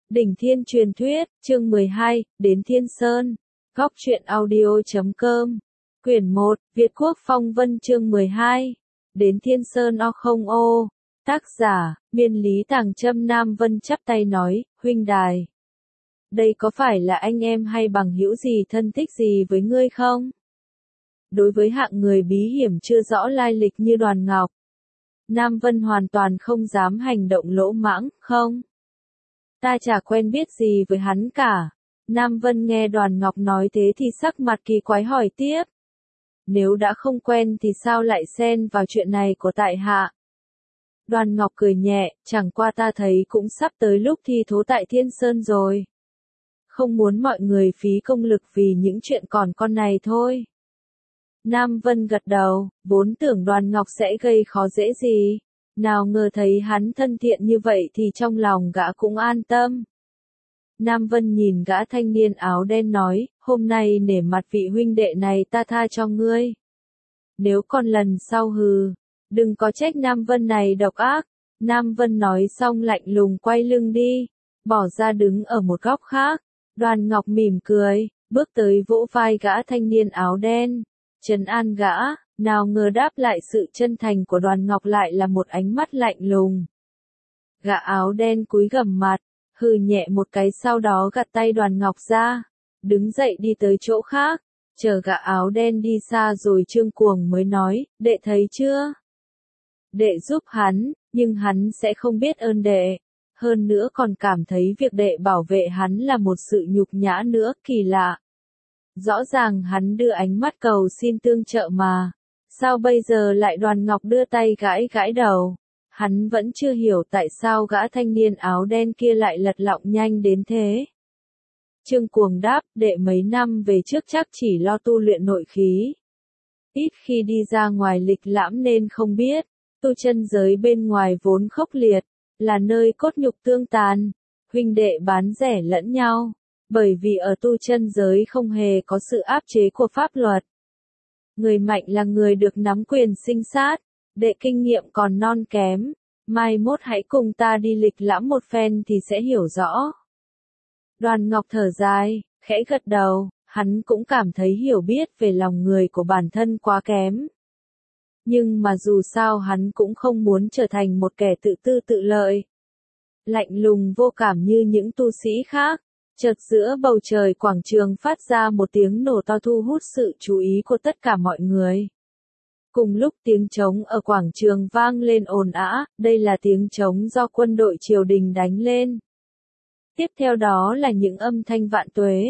Đỉnh Thiên Truyền Thuyết, chương 12, đến Thiên Sơn. Góc truyện audio.com. Quyển 1, Việt Quốc Phong Vân chương 12. Đến Thiên Sơn o không ô. Tác giả, Miên Lý Tàng Trâm. Nam Vân chắp tay nói, huynh đài. Đây có phải là anh em hay bằng hữu gì thân thích gì với ngươi không? Đối với hạng người bí hiểm chưa rõ lai lịch như Đoàn Ngọc, Nam Vân hoàn toàn không dám hành động lỗ mãng, không? Ta chả quen biết gì với hắn cả. Nam Vân nghe Đoàn Ngọc nói thế thì sắc mặt kỳ quái hỏi tiếp. Nếu đã không quen thì sao lại xen vào chuyện này của tại hạ? Đoàn Ngọc cười nhẹ, chẳng qua ta thấy cũng sắp tới lúc thi thố tại Thiên Sơn rồi. Không muốn mọi người phí công lực vì những chuyện còn con này thôi. Nam Vân gật đầu, vốn tưởng Đoàn Ngọc sẽ gây khó dễ gì. Nào ngờ thấy hắn thân thiện như vậy thì trong lòng gã cũng an tâm. Nam Vân nhìn gã thanh niên áo đen nói, hôm nay nể mặt vị huynh đệ này ta tha cho ngươi. Nếu còn lần sau đừng có trách Nam Vân này độc ác. Nam Vân nói xong lạnh lùng quay lưng đi, bỏ ra đứng ở một góc khác. Đoàn Ngọc mỉm cười, bước tới vỗ vai gã thanh niên áo đen, trấn an gã. Nào ngờ đáp lại sự chân thành của Đoàn Ngọc lại là một ánh mắt lạnh lùng. Gã áo đen cúi gằm mặt, hừ nhẹ một cái sau đó gạt tay Đoàn Ngọc ra, đứng dậy đi tới chỗ khác, chờ gã áo đen đi xa rồi Trương Cuồng mới nói, đệ thấy chưa? Đệ giúp hắn, nhưng hắn sẽ không biết ơn đệ, hơn nữa còn cảm thấy việc đệ bảo vệ hắn là một sự nhục nhã nữa, kỳ lạ. Rõ ràng hắn đưa ánh mắt cầu xin tương trợ mà. Sao bây giờ lại Đoàn Ngọc đưa tay gãi gãi đầu? Hắn vẫn chưa hiểu tại sao gã thanh niên áo đen kia lại lật lọng nhanh đến thế. Trương Cuồng đáp, đệ mấy năm về trước chắc chỉ lo tu luyện nội khí. Ít khi đi ra ngoài lịch lãm nên không biết, tu chân giới bên ngoài vốn khốc liệt, là nơi cốt nhục tương tàn, huynh đệ bán rẻ lẫn nhau, bởi vì ở tu chân giới không hề có sự áp chế của pháp luật. Người mạnh là người được nắm quyền sinh sát, đệ kinh nghiệm còn non kém, mai mốt hãy cùng ta đi lịch lãm một phen thì sẽ hiểu rõ. Đoàn Ngọc thở dài, khẽ gật đầu, hắn cũng cảm thấy hiểu biết về lòng người của bản thân quá kém. Nhưng mà dù sao hắn cũng không muốn trở thành một kẻ tự tư tự lợi. Lạnh lùng vô cảm như những tu sĩ khác. Chợt giữa bầu trời quảng trường phát ra một tiếng nổ to thu hút sự chú ý của tất cả mọi người. Cùng lúc tiếng trống ở quảng trường vang lên ồn ào, đây là tiếng trống do quân đội triều đình đánh lên. Tiếp theo đó là những âm thanh vạn tuế,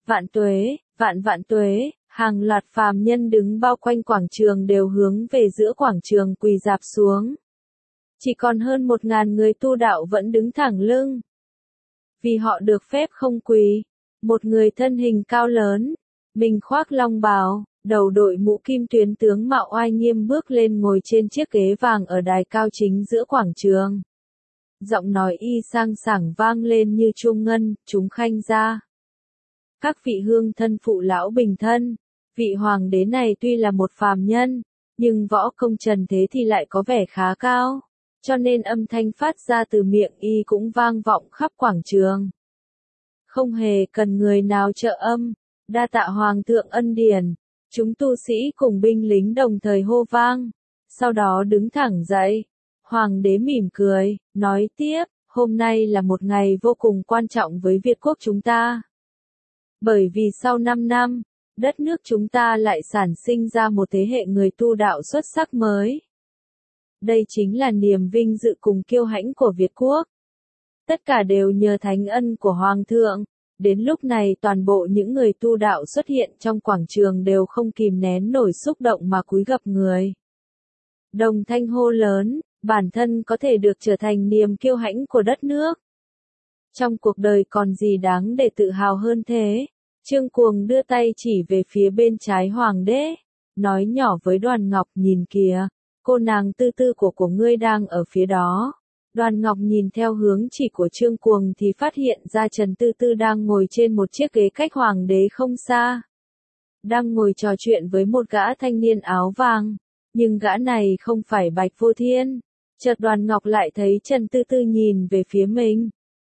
vạn tuế, hàng loạt phàm nhân đứng bao quanh quảng trường đều hướng về giữa quảng trường quỳ rạp xuống. Chỉ còn hơn 1000 người tu đạo vẫn đứng thẳng lưng. Vì họ được phép không quỳ, một người thân hình cao lớn, mình khoác long bào, đầu đội mũ kim tuyến tướng mạo oai nghiêm bước lên ngồi trên chiếc ghế vàng ở đài cao chính giữa quảng trường. Giọng nói y sang sảng vang lên như chuông ngân, chúng khanh ra. Các vị hương thân phụ lão bình thân, vị hoàng đế này tuy là một phàm nhân, nhưng võ công trần thế thì lại có vẻ khá cao. Cho nên âm thanh phát ra từ miệng y cũng vang vọng khắp quảng trường. Không hề cần người nào trợ âm, đa tạ hoàng thượng ân điển, chúng tu sĩ cùng binh lính đồng thời hô vang, sau đó đứng thẳng dậy. Hoàng đế mỉm cười, nói tiếp, hôm nay là một ngày vô cùng quan trọng với Việt quốc chúng ta. Bởi vì sau 5 năm, đất nước chúng ta lại sản sinh ra một thế hệ người tu đạo xuất sắc mới. Đây chính là niềm vinh dự cùng kiêu hãnh của Việt quốc. Tất cả đều nhờ thánh ân của Hoàng thượng. Đến lúc này toàn bộ những người tu đạo xuất hiện trong quảng trường đều không kìm nén nổi xúc động mà cúi gập người. Đồng thanh hô lớn, bản thân có thể được trở thành niềm kiêu hãnh của đất nước. Trong cuộc đời còn gì đáng để tự hào hơn thế? Trương Cuồng đưa tay chỉ về phía bên trái hoàng đế, nói nhỏ với Đoàn Ngọc, nhìn kìa. Cô nàng tư tư của ngươi đang ở phía đó. Đoàn Ngọc nhìn theo hướng chỉ của Trương Cuồng thì phát hiện ra Trần Tư Tư đang ngồi trên một chiếc ghế cách hoàng đế không xa. Đang ngồi trò chuyện với một gã thanh niên áo vàng, nhưng gã này không phải Bạch Vô Thiên. Chợt Đoàn Ngọc lại thấy Trần Tư Tư nhìn về phía mình.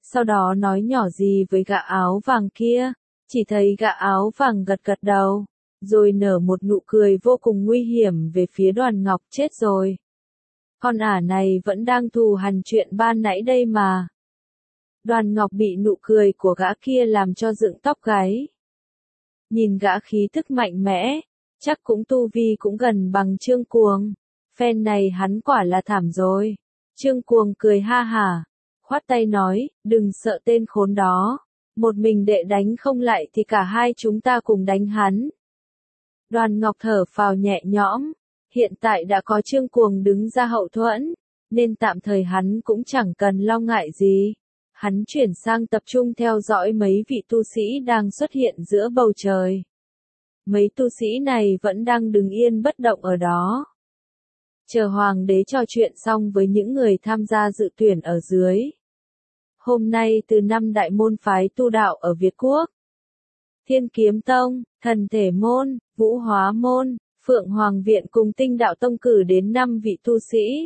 sau đó nói nhỏ gì với gã áo vàng kia, chỉ thấy gã áo vàng gật gật đầu, rồi nở một nụ cười vô cùng nguy hiểm về phía Đoàn Ngọc. Chết rồi. Con ả này vẫn đang thù hằn chuyện ban nãy đây mà. Đoàn Ngọc bị nụ cười của gã kia làm cho dựng tóc gáy. Nhìn gã khí tức mạnh mẽ, chắc cũng tu vi cũng gần bằng Trương Cuồng. Phen này hắn quả là thảm rồi. Trương Cuồng cười ha hả, khoát tay nói, đừng sợ tên khốn đó. Một mình đệ đánh không lại thì cả hai chúng ta cùng đánh hắn. Đoàn Ngọc thở phào nhẹ nhõm. Hiện tại đã có Trương Cuồng đứng ra hậu thuẫn, nên tạm thời hắn cũng chẳng cần lo ngại gì. Hắn chuyển sang tập trung theo dõi mấy vị tu sĩ đang xuất hiện giữa bầu trời. Mấy tu sĩ này vẫn đang đứng yên bất động ở đó. Chờ hoàng đế trò chuyện xong với những người tham gia dự tuyển ở dưới. Hôm nay từ 5 đại môn phái tu đạo ở Việt Quốc: Thiên Kiếm Tông, Thần Thể Môn, Vũ Hóa Môn, Phượng Hoàng Viện cùng Tinh Đạo Tông cử đến 5 vị tu sĩ.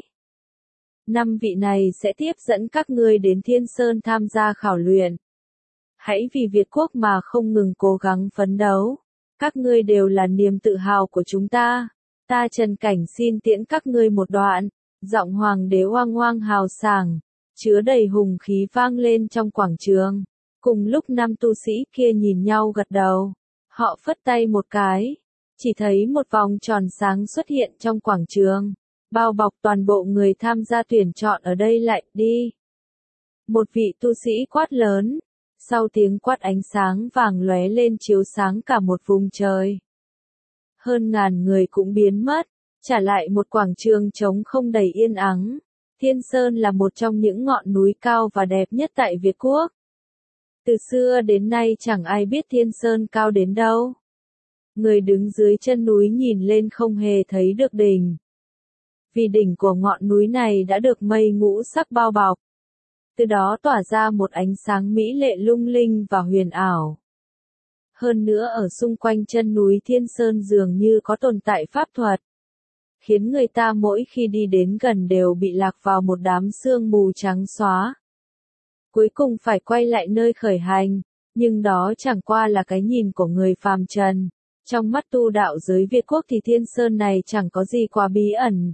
5 vị này sẽ tiếp dẫn các ngươi đến Thiên Sơn tham gia khảo luyện. Hãy vì Việt Quốc mà không ngừng cố gắng phấn đấu. Các ngươi đều là niềm tự hào của chúng ta. Ta Trần Cảnh xin tiễn các ngươi một đoạn. Giọng hoàng đế oang oang hào sảng, chứa đầy hùng khí vang lên trong quảng trường. Cùng lúc 5 tu sĩ kia nhìn nhau gật đầu. Họ phất tay một cái. Chỉ thấy một vòng tròn sáng xuất hiện trong quảng trường, bao bọc toàn bộ người tham gia tuyển chọn ở đây lại đi. Một vị tu sĩ quát lớn, sau tiếng quát ánh sáng vàng lóe lên chiếu sáng cả một vùng trời. Hơn ngàn người cũng biến mất, trả lại một quảng trường trống không đầy yên ắng. Thiên Sơn là một trong những ngọn núi cao và đẹp nhất tại Việt Quốc. Từ xưa đến nay chẳng ai biết Thiên Sơn cao đến đâu. Người đứng dưới chân núi nhìn lên không hề thấy được đỉnh. Vì đỉnh của ngọn núi này đã được mây ngũ sắc bao bọc. Từ đó tỏa ra một ánh sáng mỹ lệ lung linh và huyền ảo. Hơn nữa ở xung quanh chân núi Thiên Sơn dường như có tồn tại pháp thuật, khiến người ta mỗi khi đi đến gần đều bị lạc vào một đám sương mù trắng xóa. Cuối cùng phải quay lại nơi khởi hành, nhưng đó chẳng qua là cái nhìn của người phàm trần. Trong mắt tu đạo giới Việt Quốc thì Thiên Sơn này chẳng có gì quá bí ẩn.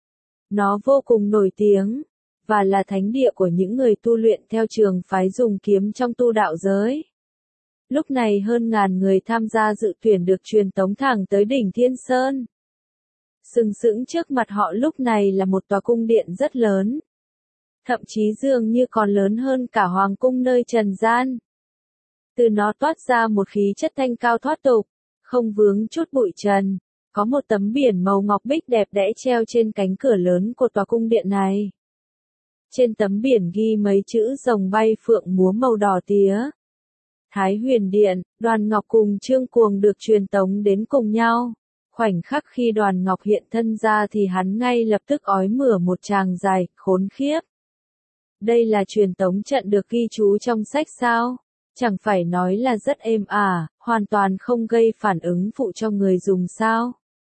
Nó vô cùng nổi tiếng, và là thánh địa của những người tu luyện theo trường phái dùng kiếm trong tu đạo giới. Lúc này hơn ngàn người tham gia dự tuyển được truyền tống thẳng tới đỉnh Thiên Sơn. Sừng sững trước mặt họ lúc này là một tòa cung điện rất lớn. Thậm chí dường như còn lớn hơn cả hoàng cung nơi trần gian. Từ nó toát ra một khí chất thanh cao thoát tục, không vướng chút bụi trần. Có một tấm biển màu ngọc bích đẹp đẽ treo trên cánh cửa lớn của tòa cung điện này. Trên tấm biển ghi mấy chữ rồng bay phượng múa màu đỏ tía. Thái Huyền Điện, Đoàn Ngọc cùng Trương Cuồng được truyền tống đến cùng nhau. Khoảnh khắc khi Đoàn Ngọc hiện thân ra thì hắn ngay lập tức ói mửa một tràng dài, khốn khiếp. Đây là truyền tống trận được ghi chú trong sách sao? Chẳng phải nói là rất êm ả, hoàn toàn không gây phản ứng phụ cho người dùng sao?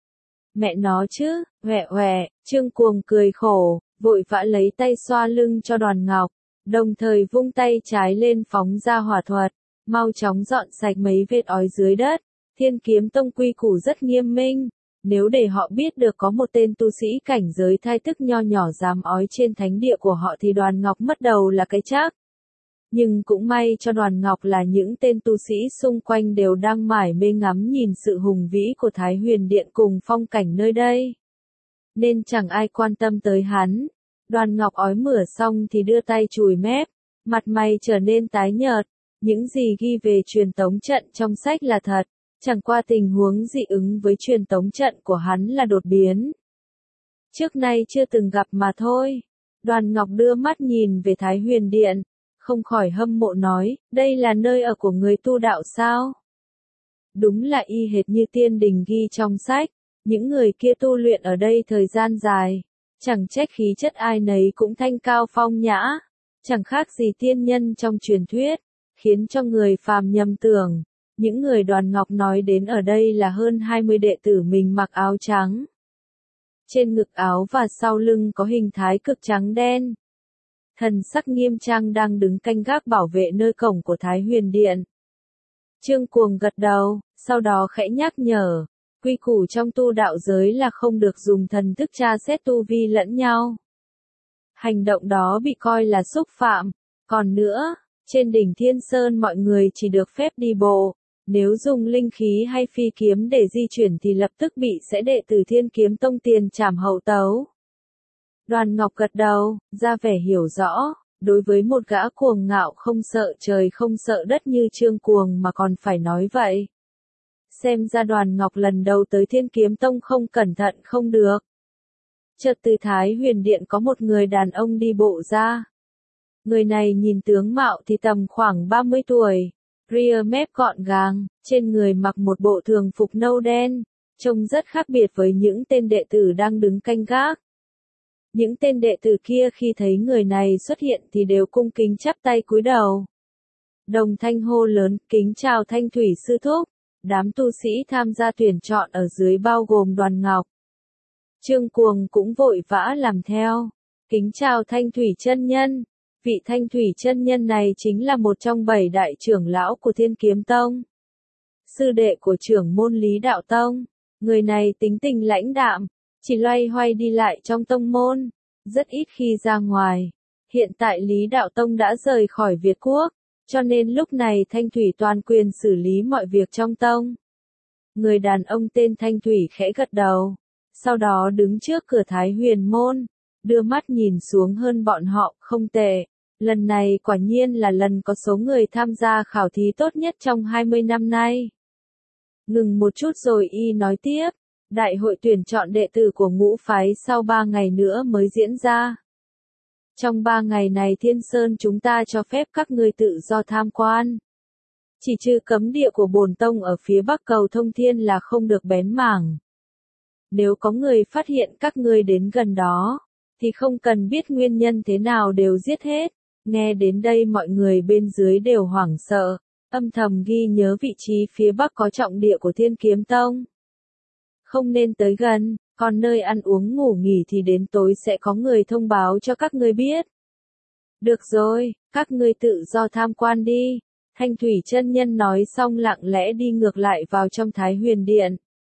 Mẹ nó chứ, Trương Cuồng cười khổ, vội vã lấy tay xoa lưng cho Đoàn Ngọc, đồng thời vung tay trái lên phóng ra hỏa thuật, mau chóng dọn sạch mấy vết ói dưới đất. Thiên Kiếm Tông quy củ rất nghiêm minh, nếu để họ biết được có một tên tu sĩ cảnh giới thai tức nho nhỏ dám ói trên thánh địa của họ thì Đoàn Ngọc mất đầu là cái chắc. Nhưng cũng may cho Đoàn Ngọc là những tên tu sĩ xung quanh đều đang mải mê ngắm nhìn sự hùng vĩ của Thái Huyền Điện cùng phong cảnh nơi đây. Nên chẳng ai quan tâm tới hắn. Đoàn Ngọc ói mửa xong thì đưa tay chùi mép, mặt mày trở nên tái nhợt. Những gì ghi về truyền tống trận trong sách là thật, chẳng qua tình huống dị ứng với truyền tống trận của hắn là đột biến. Trước nay chưa từng gặp mà thôi. Đoàn Ngọc đưa mắt nhìn về Thái Huyền Điện, không khỏi hâm mộ nói, đây là nơi ở của người tu đạo sao? Đúng là y hệt như tiên đình ghi trong sách, những người kia tu luyện ở đây thời gian dài, chẳng trách khí chất ai nấy cũng thanh cao phong nhã, chẳng khác gì tiên nhân trong truyền thuyết, khiến cho người phàm nhầm tưởng. Những người Đoàn Ngọc nói đến ở đây là hơn 20 đệ tử mình mặc áo trắng. Trên ngực áo và sau lưng có hình thái cực trắng đen. thần sắc nghiêm trang đang đứng canh gác bảo vệ nơi cổng của Thái Huyền Điện. Trương Cuồng gật đầu, sau đó khẽ nhắc nhở, quy củ trong tu đạo giới là không được dùng thần thức tra xét tu vi lẫn nhau. Hành động đó bị coi là xúc phạm. Còn nữa, trên đỉnh Thiên Sơn mọi người chỉ được phép đi bộ, nếu dùng linh khí hay phi kiếm để di chuyển thì lập tức bị sẽ đệ tử Thiên Kiếm Tông tiền trảm hậu tấu. Đoàn Ngọc gật đầu, ra vẻ hiểu rõ, đối với một gã cuồng ngạo không sợ trời không sợ đất như Trương Cuồng mà còn phải nói vậy. Xem ra Đoàn Ngọc lần đầu tới Thiên Kiếm Tông không cẩn thận không được. Chợt từ Thái Huyền Điện có một người đàn ông đi bộ ra. Người này nhìn tướng mạo thì tầm khoảng 30 tuổi, ria mép gọn gàng, trên người mặc một bộ thường phục nâu đen, trông rất khác biệt với những tên đệ tử đang đứng canh gác. Những tên đệ tử kia khi thấy người này xuất hiện thì đều cung kính chắp tay cúi đầu. Đồng thanh hô lớn, kính chào Thanh Thủy sư thúc. Đám tu sĩ tham gia tuyển chọn ở dưới bao gồm Đoàn Ngọc. Trương Cuồng cũng vội vã làm theo. Kính chào Thanh Thủy chân nhân. Vị Thanh Thủy chân nhân này chính là một trong 7 đại trưởng lão của Thiên Kiếm Tông. Sư đệ của trưởng môn Lý Đạo Tông. Người này tính tình lãnh đạm, chỉ loay hoay đi lại trong tông môn, rất ít khi ra ngoài. Hiện tại Lý Đạo Tông đã rời khỏi Việt Quốc, cho nên lúc này Thanh Thủy toàn quyền xử lý mọi việc trong tông. Người đàn ông tên Thanh Thủy khẽ gật đầu, sau đó đứng trước cửa Thái Huyền môn, đưa mắt nhìn xuống hơn bọn họ, không tệ. Lần này quả nhiên là lần có số người tham gia khảo thí tốt nhất trong 20 năm nay. Ngừng một chút rồi y nói tiếp, đại hội tuyển chọn đệ tử của ngũ phái sau 3 ngày nữa mới diễn ra. Trong 3 ngày này Thiên Sơn chúng ta cho phép các ngươi tự do tham quan. Chỉ trừ cấm địa của bổn tông ở phía bắc cầu thông thiên là không được bén mảng. Nếu có người phát hiện các ngươi đến gần đó, thì không cần biết nguyên nhân thế nào đều giết hết. Nghe đến đây mọi người bên dưới đều hoảng sợ, âm thầm ghi nhớ vị trí phía bắc có trọng địa của Thiên Kiếm Tông. Không nên tới gần, còn nơi ăn uống ngủ nghỉ thì đến tối sẽ có người thông báo cho các ngươi biết. Được rồi, các ngươi tự do tham quan đi. Thanh Thủy chân nhân nói xong lặng lẽ đi ngược lại vào trong Thái Huyền Điện.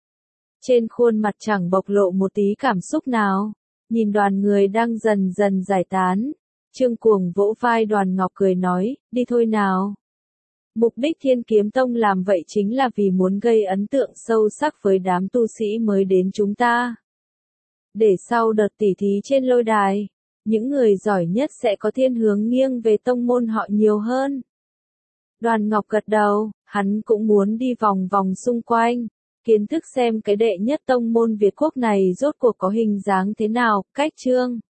Trên khuôn mặt chẳng bộc lộ một tí cảm xúc nào, nhìn đoàn người đang dần dần giải tán. Trương Cuồng vỗ vai Đoàn Ngọc cười nói, đi thôi nào. Mục đích Thiên Kiếm Tông làm vậy chính là vì muốn gây ấn tượng sâu sắc với đám tu sĩ mới đến chúng ta. Để sau đợt tỉ thí trên lôi đài, những người giỏi nhất sẽ có thiên hướng nghiêng về tông môn họ nhiều hơn. Đoàn Ngọc gật đầu, hắn cũng muốn đi vòng vòng xung quanh, kiến thức xem cái đệ nhất tông môn Việt Quốc này rốt cuộc có hình dáng thế nào, cách Trương